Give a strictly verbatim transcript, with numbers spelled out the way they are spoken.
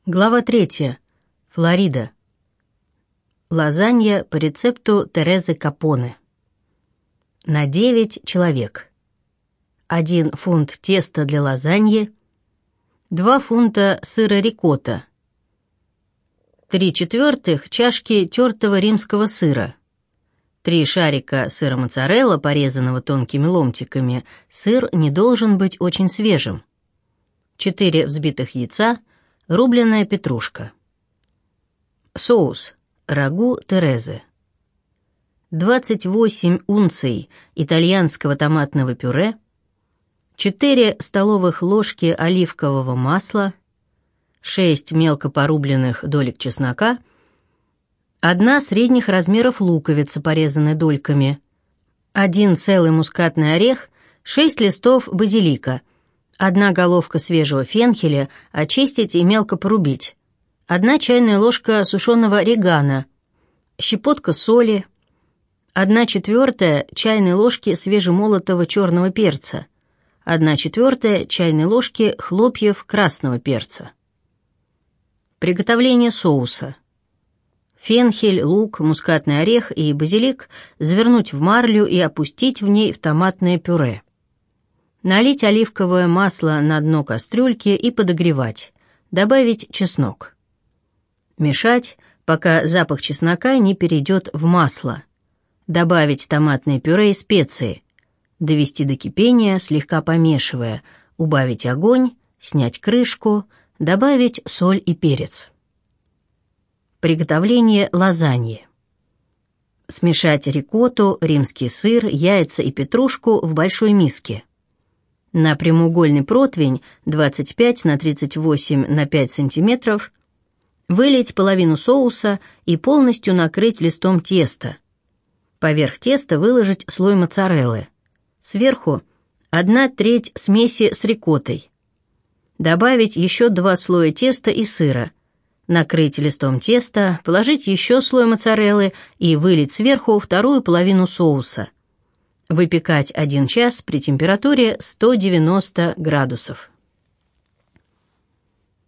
Глава третья. Флорида. Лазанья по рецепту Терезы Капоне. На девять человек. один фунт теста для лазаньи, два фунта сыра рикотта, три четвертых чашки тертого римского сыра, три шарика сыра моцарелла, порезанного тонкими ломтиками, сыр не должен быть очень свежим, четыре взбитых яйца, рубленая петрушка. Соус. Рагу Терезы. двадцать восемь унций итальянского томатного пюре, четыре столовых ложки оливкового масла, шесть мелко порубленных долек чеснока, одна средних размеров луковица, порезанная дольками, один целый мускатный орех, шесть листов базилика, одна головка свежего фенхеля, очистить и мелко порубить, одна чайная ложка сушеного орегано, щепотка соли, одна четвертая чайной ложки свежемолотого черного перца, одна четвертая чайной ложки хлопьев красного перца. Приготовление соуса. Фенхель, лук, мускатный орех и базилик завернуть в марлю и опустить в ней в томатное пюре. Налить оливковое масло на дно кастрюльки и подогревать. Добавить чеснок. Мешать, пока запах чеснока не перейдет в масло. Добавить томатное пюре и специи. Довести до кипения, слегка помешивая. Убавить огонь, снять крышку, добавить соль и перец. Приготовление лазаньи. Смешать рикотту, римский сыр, яйца и петрушку в большой миске. На прямоугольный противень двадцать пять на тридцать восемь на пять сантиметров вылить половину соуса и полностью накрыть листом теста. Поверх теста выложить слой моцареллы. Сверху одна треть смеси с рикоттой. Добавить еще два слоя теста и сыра. Накрыть листом теста, положить еще слой моцареллы и вылить сверху вторую половину соуса. Выпекать один час при температуре сто девяносто градусов.